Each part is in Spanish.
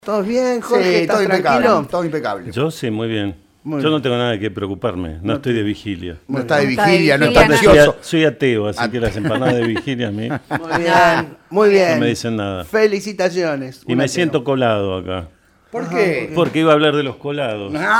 ¿Todos bien, Jorge? Sí, ¿Estás todo tranquilo? impecable, todo impecable. Yo sí, muy bien. Muy Yo bien. no tengo nada de qué preocuparme, no estoy de vigilia. No está de No está de vigilia, no vigilia, está no. ansioso. Soy ateo, así que las empanadas de vigilia a mí Muy bien, muy bien. no me dicen nada. Felicitaciones. Y Un me ateo. siento colado acá. ¿Por qué? Porque iba a hablar de los colados. No se me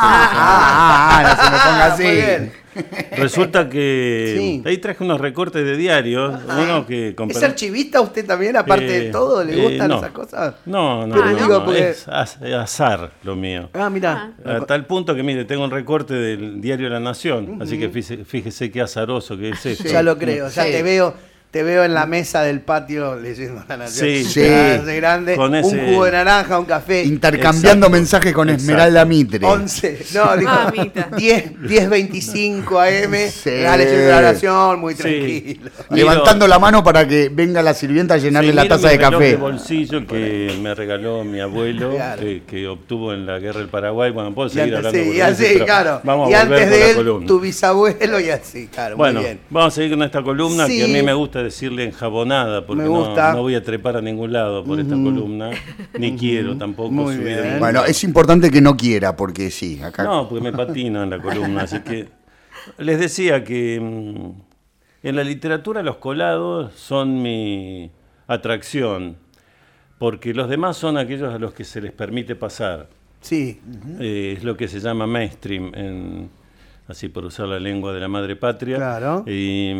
ponga así. Muy bien. Resulta que Sí. ahí traje unos recortes de diarios. Uno que ¿Es archivista usted también, aparte de todo? ¿Le gustan no. esas cosas? No, Pero no, digo, no, porque- es azar lo mío. Ah, mira. A tal punto que, mire, tengo un recorte del diario La Nación, así que fíjese qué azaroso que es esto. Ya lo creo. Ya Sí. te veo en la mesa del patio leyendo La Nación. Sí. Sí. De grande. Con Un ese- jugo de naranja, un café. Intercambiando Exacto. mensajes con Exacto. Esmeralda Mitre. 11. No, digo, Mitad. 10:25 AM. Sí. Leyendo La Nación, muy Sí. tranquilo. Levantando la mano para que venga la sirvienta a llenarle Sí, la miro taza mi de reloj café. de bolsillo que me regaló mi abuelo, Claro. que obtuvo en la guerra del Paraguay. Bueno, puedo Y seguir antes, hablando sí, y boludeces, así, pero claro. Vamos Y a volver antes con de la él, columna. tu bisabuelo y así, claro. Bueno, muy bien. vamos a seguir con esta columna Sí. que a mí me gusta decirle enjabonada, porque Me gusta. no voy a trepar a ningún lado por esta columna, ni quiero tampoco Muy subir a bien. ningún Bueno, lado. es importante que no quiera, porque sí, acá. No, porque me patina en la columna, así que les decía que en la literatura los colados son mi atracción, porque los demás son aquellos a los que se les permite pasar. Sí. Es lo que se llama mainstream, así por usar la lengua de la madre patria. Claro. Y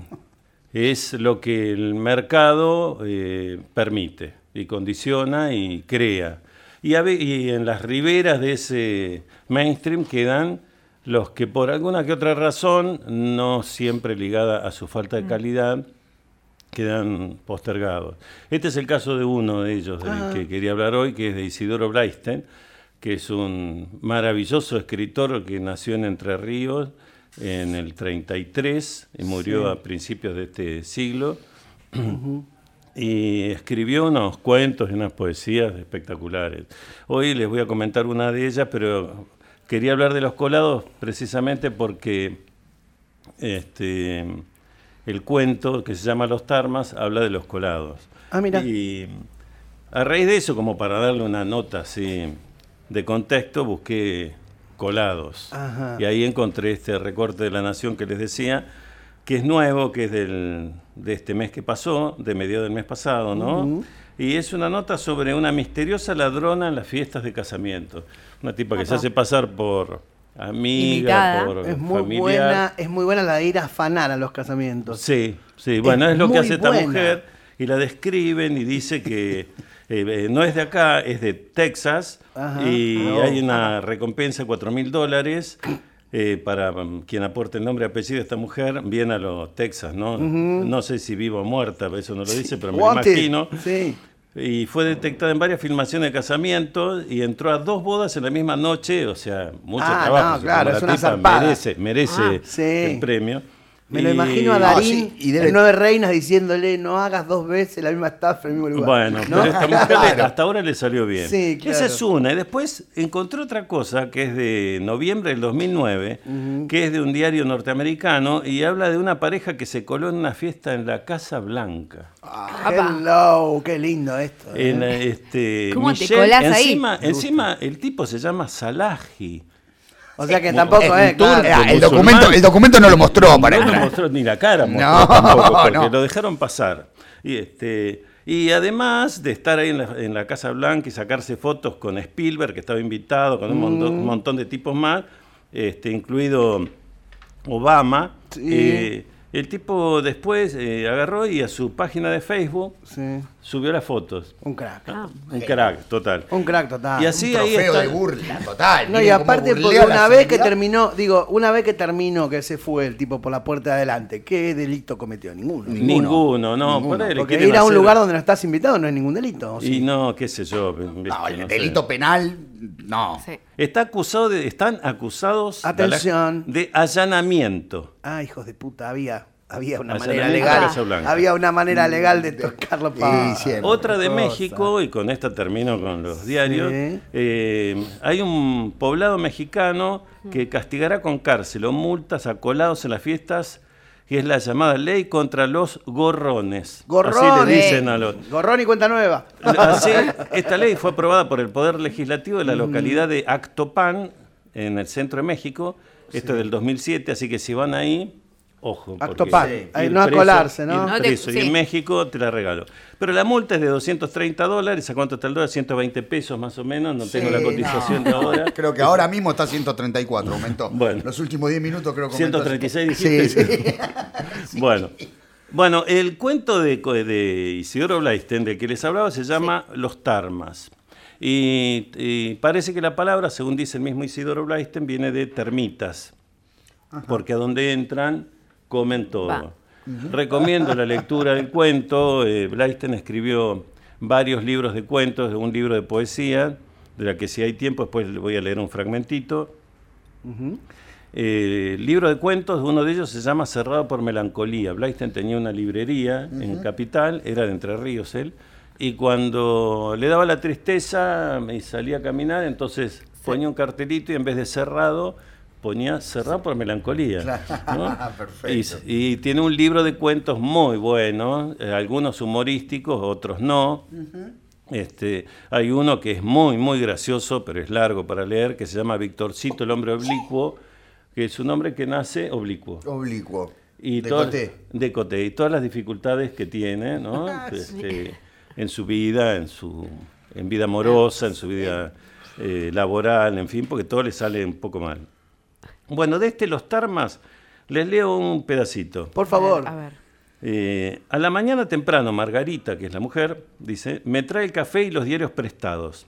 es lo que el mercado permite y condiciona y crea. Y en las riberas de ese mainstream quedan los que por alguna que otra razón, no siempre ligada a su falta de calidad, quedan postergados. Este es el caso de uno de ellos del que quería hablar hoy, que es de Isidoro Blaisten, que es un maravilloso escritor que nació en Entre Ríos en el 33 y murió a principios de este siglo. Y escribió unos cuentos y unas poesías espectaculares. Hoy les voy a comentar una de ellas, pero quería hablar de los colados precisamente porque el cuento que se llama Los Tarmas habla de los colados. Ah, mira. Y a raíz de eso, como para darle una nota así de contexto, busqué colados. Ajá. Y ahí encontré este recorte de La Nación que les decía, que es nuevo, que es de este mes que pasó, de mediados del mes pasado, ¿no? Y es una nota sobre una misteriosa ladrona en las fiestas de casamiento. Una tipa que se hace pasar por amiga, Invitada. por Es muy familiar. buena la de ir a afanar a los casamientos. Sí, sí, bueno, es lo que muy hace esta buena. mujer y la describen y dice que no es de acá, es de Texas. Ajá. Y No. hay una recompensa de $4.000 para quien aporte el nombre y apellido de esta mujer, viene a los Texas, ¿no? No sé si viva o muerta, eso no lo dice, pero me lo Wanted. imagino. Sí. Y fue detectada en varias filmaciones de casamiento y entró a 2 bodas en la misma noche, o sea, mucho Ah, trabajo. no, o sea, claro, como es la una tipa zarpada. merece Sí. el premio. Me lo Y- imagino a No, Darín, sí, y debe- en Nueve Reinas, diciéndole, no hagas 2 veces la misma estafa en el mismo lugar. Bueno, ¿No? pero esta mujer Claro. hasta ahora le salió bien. Sí, claro. Esa es una. Y después encontré otra cosa que es de noviembre del 2009, que es de un diario norteamericano y habla de una pareja que se coló en una fiesta en la Casa Blanca. Hello, qué lindo esto. ¿Cómo te colás ahí? Encima el tipo se llama Salahi. O sea que tampoco un es, turco. claro. El documento no lo mostró para No le entrar. mostró ni la cara, mostró No, tampoco, porque no. lo dejaron pasar. Y además de estar ahí en la Casa Blanca y sacarse fotos con Spielberg, que estaba invitado, con un montón de tipos más, incluido Obama, Sí. el tipo después agarró y a su página de Facebook Sí, subió las fotos. un crack. Un crack, total. Un crack total. Y así Un ahí trofeo está. de burla total. No, y Miren cómo aparte, porque burlea la una vez que celebridad. terminó, que se fue el tipo por la puerta de adelante, ¿qué delito cometió? Ninguno. Ninguno, no. Por ahí le Porque quieren ir a un hacer- lugar donde no estás invitado no es ningún delito. ¿o sí? Y no, qué sé yo. viste, No, el no sé. delito penal, no. Sí. Están acusados Atención. de allanamiento. Ah, hijos de puta, había una Allanamiento manera a la legal. Casa Blanca. Había una manera legal de tocarlo para. siempre. Otra de cosa. México, y con esta termino con los diarios, Sí. hay un poblado mexicano que castigará con cárcel o multas a colados en las fiestas que es la llamada Ley contra los Gorrones. ¡Gorrón! Así le dicen a los... Gorrón y cuenta nueva. Así, esta ley fue aprobada por el Poder Legislativo de la localidad de Actopan, en el centro de México. Esto es del 2007, así que si van ahí, ojo. Actopan, ir no a preso, colarse, ¿no? ir preso. Y en México te la regalo. Pero la multa es de $230, ¿a cuánto está el dólar? 120 pesos más o menos, no tengo la cotización de ahora. Creo que ahora mismo está 134, aumentó. Bueno. Los últimos 10 minutos creo que aumentó. 136 dijiste. Sí. Bueno, el cuento de Isidoro Blaisten, del que les hablaba, se llama Los Tarmas. Y parece que la palabra, según dice el mismo Isidoro Blaisten, viene de termitas, porque a donde entran, comen todo. Recomiendo la lectura del cuento. Blaisten escribió varios libros de cuentos, un libro de poesía, de la que si hay tiempo después le voy a leer un fragmentito. Libro de cuentos, uno de ellos se llama Cerrado por Melancolía. Blaisten tenía una librería en Capital, era de Entre Ríos él, y cuando le daba la tristeza y salía a caminar, entonces ponía un cartelito y en vez de cerrado, ponía Cerrado por Melancolía. ¿No? Perfecto. Y tiene un libro de cuentos muy bueno, algunos humorísticos, otros no. Hay uno que es muy, muy gracioso, pero es largo para leer, que se llama Victorcito, el hombre oblicuo, que es un hombre que nace oblicuo. Oblicuo. Y de Coté. Y todas las dificultades que tiene, ¿no? En su vida, en vida amorosa, en su vida laboral, en fin, porque todo le sale un poco mal. Bueno, de Los Tarmas, les leo un pedacito. Por favor. A ver. A la mañana temprano, Margarita, que es la mujer, dice, me trae el café y los diarios prestados.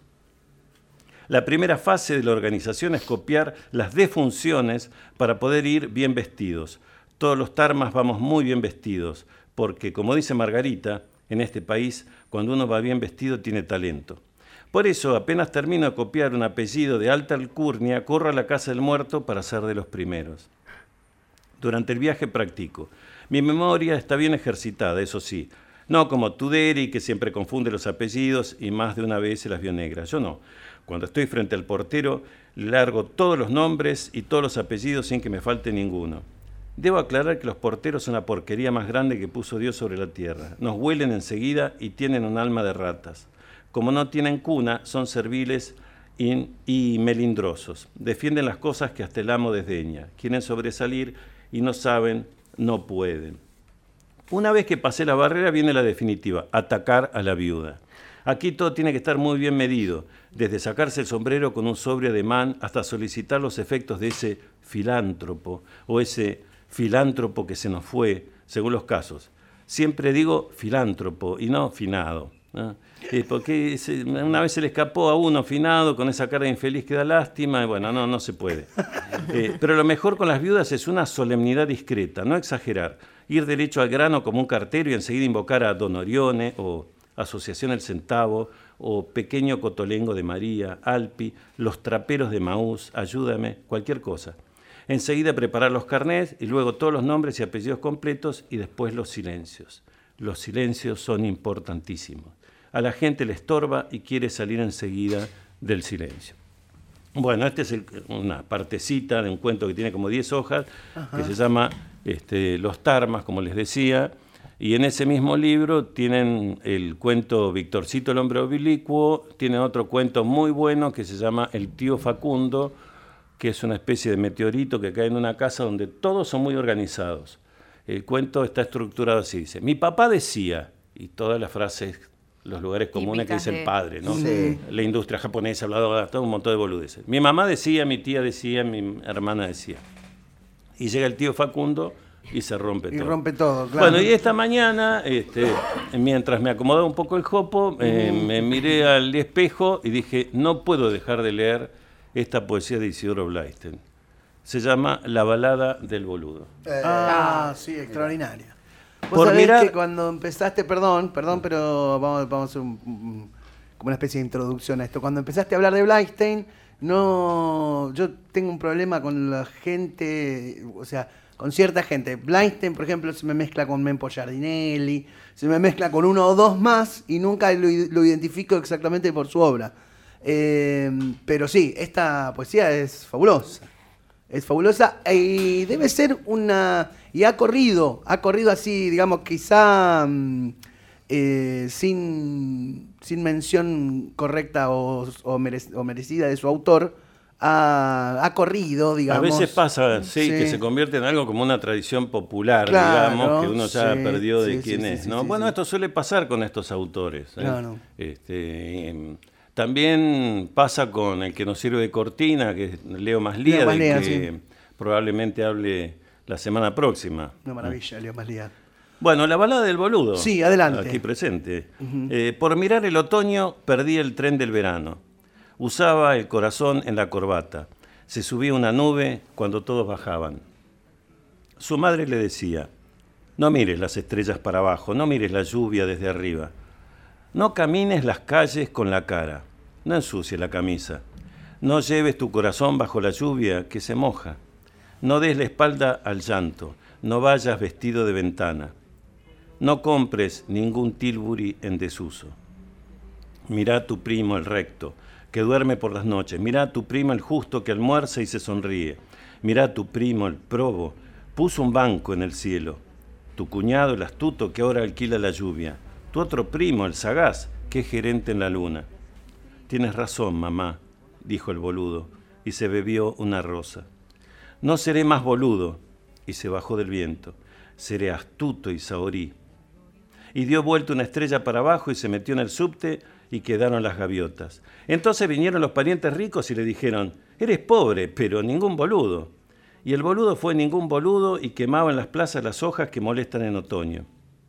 La primera fase de la organización es copiar las defunciones para poder ir bien vestidos. Todos los Tarmas vamos muy bien vestidos, porque, como dice Margarita, en este país, cuando uno va bien vestido, tiene talento. Por eso, apenas termino de copiar un apellido de alta alcurnia, corro a la casa del muerto para ser de los primeros. Durante el viaje practico. Mi memoria está bien ejercitada, eso sí. No como Tuderi, que siempre confunde los apellidos y más de una vez se las vio negras. Yo no. Cuando estoy frente al portero, largo todos los nombres y todos los apellidos sin que me falte ninguno. Debo aclarar que los porteros son la porquería más grande que puso Dios sobre la tierra. Nos huelen enseguida y tienen un alma de ratas. Como no tienen cuna, son serviles y melindrosos. Defienden las cosas que hasta el amo desdeña. Quieren sobresalir y no saben, no pueden. Una vez que pasé la barrera viene la definitiva, atacar a la viuda. Aquí todo tiene que estar muy bien medido, desde sacarse el sombrero con un sobrio ademán hasta solicitar los efectos de ese filántropo o ese filántropo que se nos fue, según los casos. Siempre digo filántropo y no finado, ¿no? Porque una vez se le escapó a uno finado con esa cara de infeliz que da lástima, y bueno, no se puede. Pero lo mejor con las viudas es una solemnidad discreta, no exagerar, ir derecho al grano como un cartero y enseguida invocar a Don Orione o Asociación El Centavo o Pequeño Cotolengo de María, Alpi, los traperos de Maús, ayúdame, cualquier cosa. Enseguida preparar los carnets y luego todos los nombres y apellidos completos y después los silencios. Los silencios son importantísimos. A la gente le estorba y quiere salir enseguida del silencio. Bueno, esta es una partecita de un cuento que tiene como 10 hojas, que se llama Los Tarmas, como les decía, y en ese mismo libro tienen el cuento Victorcito el hombre oblicuo, tienen otro cuento muy bueno que se llama El tío Facundo, que es una especie de meteorito que cae en una casa donde todos son muy organizados. El cuento está estructurado así, dice, mi papá decía, y todas las frases, los lugares comunes que dice el padre, ¿no? Sí. La industria japonesa, todo un montón de boludeces. Mi mamá decía, mi tía decía, mi hermana decía. Y llega el tío Facundo y se rompe todo. Y rompe todo, claro. Bueno, y esta mañana, mientras me acomodaba un poco el jopo, me miré al espejo y dije, no puedo dejar de leer esta poesía de Isidoro Blaisten. Se llama La balada del boludo. Sí, extraordinaria. Vos sabés que cuando empezaste, perdón, pero vamos a hacer como una especie de introducción a esto. Cuando empezaste a hablar de Blaisten, yo tengo un problema con la gente, o sea, con cierta gente. Blaisten, por ejemplo, se me mezcla con Mempo Giardinelli, se me mezcla con uno o dos más y nunca lo identifico exactamente por su obra. Pero sí, esta poesía es fabulosa. Es fabulosa y debe ser una... Y ha corrido así, digamos, quizá sin mención correcta o merecida de su autor, ha corrido, digamos. A veces pasa, que se convierte en algo como una tradición popular, digamos, que uno ya perdió de quién es, ¿no? Bueno, esto suele pasar con estos autores. Claro. También pasa con el que nos sirve de cortina, que es Leo Maslía, del que probablemente hable la semana próxima. Una maravilla, Leo Maslía. Bueno, la balada del boludo. Sí, adelante. Aquí presente. Por mirar el otoño, perdí el tren del verano. Usaba el corazón en la corbata. Se subía una nube cuando todos bajaban. Su madre le decía: no mires las estrellas para abajo, no mires la lluvia desde arriba. No camines las calles con la cara, no ensucies la camisa. No lleves tu corazón bajo la lluvia que se moja. No des la espalda al llanto, no vayas vestido de ventana. No compres ningún Tilbury en desuso. Mirá a tu primo el recto, que duerme por las noches. Mirá a tu primo el justo, que almuerza y se sonríe. Mirá a tu primo el probo, puso un banco en el cielo. Tu cuñado el astuto, que ahora alquila la lluvia. Tu otro primo, el sagaz, que es gerente en la luna. Tienes razón, mamá, dijo el boludo, y se bebió una rosa. No seré más boludo, y se bajó del viento. Seré astuto y saorí. Y dio vuelta una estrella para abajo y se metió en el subte y quedaron las gaviotas. Entonces vinieron los parientes ricos y le dijeron: eres pobre, pero ningún boludo. Y el boludo fue ningún boludo y quemaba en las plazas las hojas que molestan en otoño.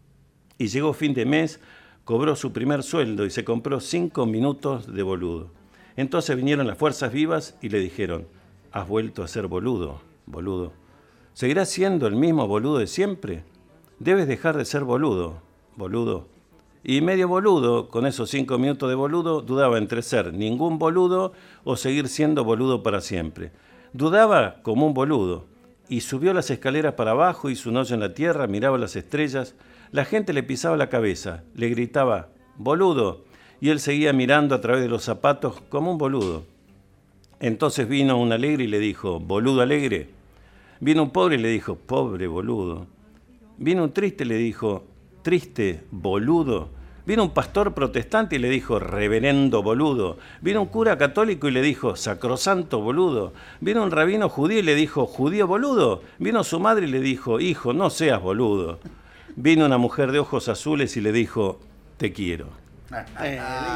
Y llegó fin de mes, cobró su primer sueldo y se compró 5 minutos de boludo. Entonces vinieron las fuerzas vivas y le dijeron: has vuelto a ser boludo, boludo. ¿Seguirás siendo el mismo boludo de siempre? Debes dejar de ser boludo, boludo. Y medio boludo, con esos 5 minutos de boludo, dudaba entre ser ningún boludo o seguir siendo boludo para siempre. Dudaba como un boludo. Y subió las escaleras para abajo, hizo un hoyo en la tierra, miraba las estrellas. La gente le pisaba la cabeza, le gritaba: boludo, y él seguía mirando a través de los zapatos como un boludo. Entonces vino un alegre y le dijo: boludo alegre. Vino un pobre y le dijo: pobre boludo. Vino un triste y le dijo: triste boludo. Vino un pastor protestante y le dijo: reverendo boludo. Vino un cura católico y le dijo: sacrosanto boludo. Vino un rabino judío y le dijo: judío boludo. Vino su madre y le dijo: hijo, no seas boludo. Vino una mujer de ojos azules y le dijo: te quiero. Muy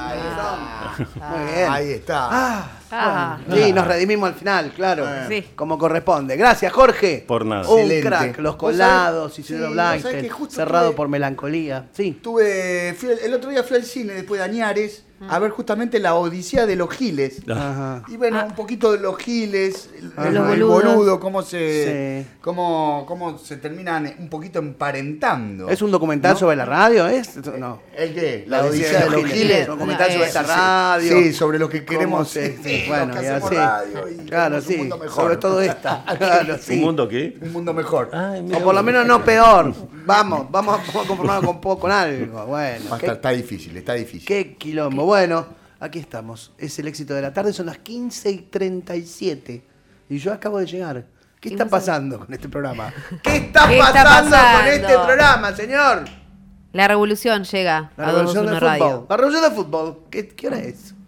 bien. Ahí está. Bueno, sí, nos redimimos al final, claro. Sí. Como corresponde. Gracias, Jorge. Por nada. Un Excelente. crack. Los ¿Vos colados, sabés? Isidro Sí, Blankstein, ¿vos sabés que justo cerrado tuve- por melancolía. Sí. El otro día fui al cine después de Añares a ver justamente la Odisea de los Giles. Ajá. Y bueno, un poquito de los Giles, Ajá. el Los boludos. boludo, cómo se Sí. cómo se terminan un poquito emparentando. ¿Es un documental sobre la radio? No. ¿El qué? La Odisea de los Giles. Un documental sobre esta radio. Sí, sobre lo que Cómo queremos. sí, bueno, los que ya hacemos sí. radio y Claro, queremos un sí. mundo mejor. Sobre todo esta. Claro, sí. ¿Un mundo qué? Un mundo mejor. Ay, mira O por lo vos. menos no peor. Vamos a conformarnos con algo. Bueno, Está difícil, está difícil. qué quilombo. Bueno, aquí estamos. Es el éxito de la tarde. Son las 15:37. Y yo acabo de llegar. ¿Qué está pasando con este programa? ¿Qué está ¿Qué está pasando con pasando? este programa, señor? La revolución llega La a revolución del 221 fútbol. Radio. La revolución del fútbol. ¿Qué hora es?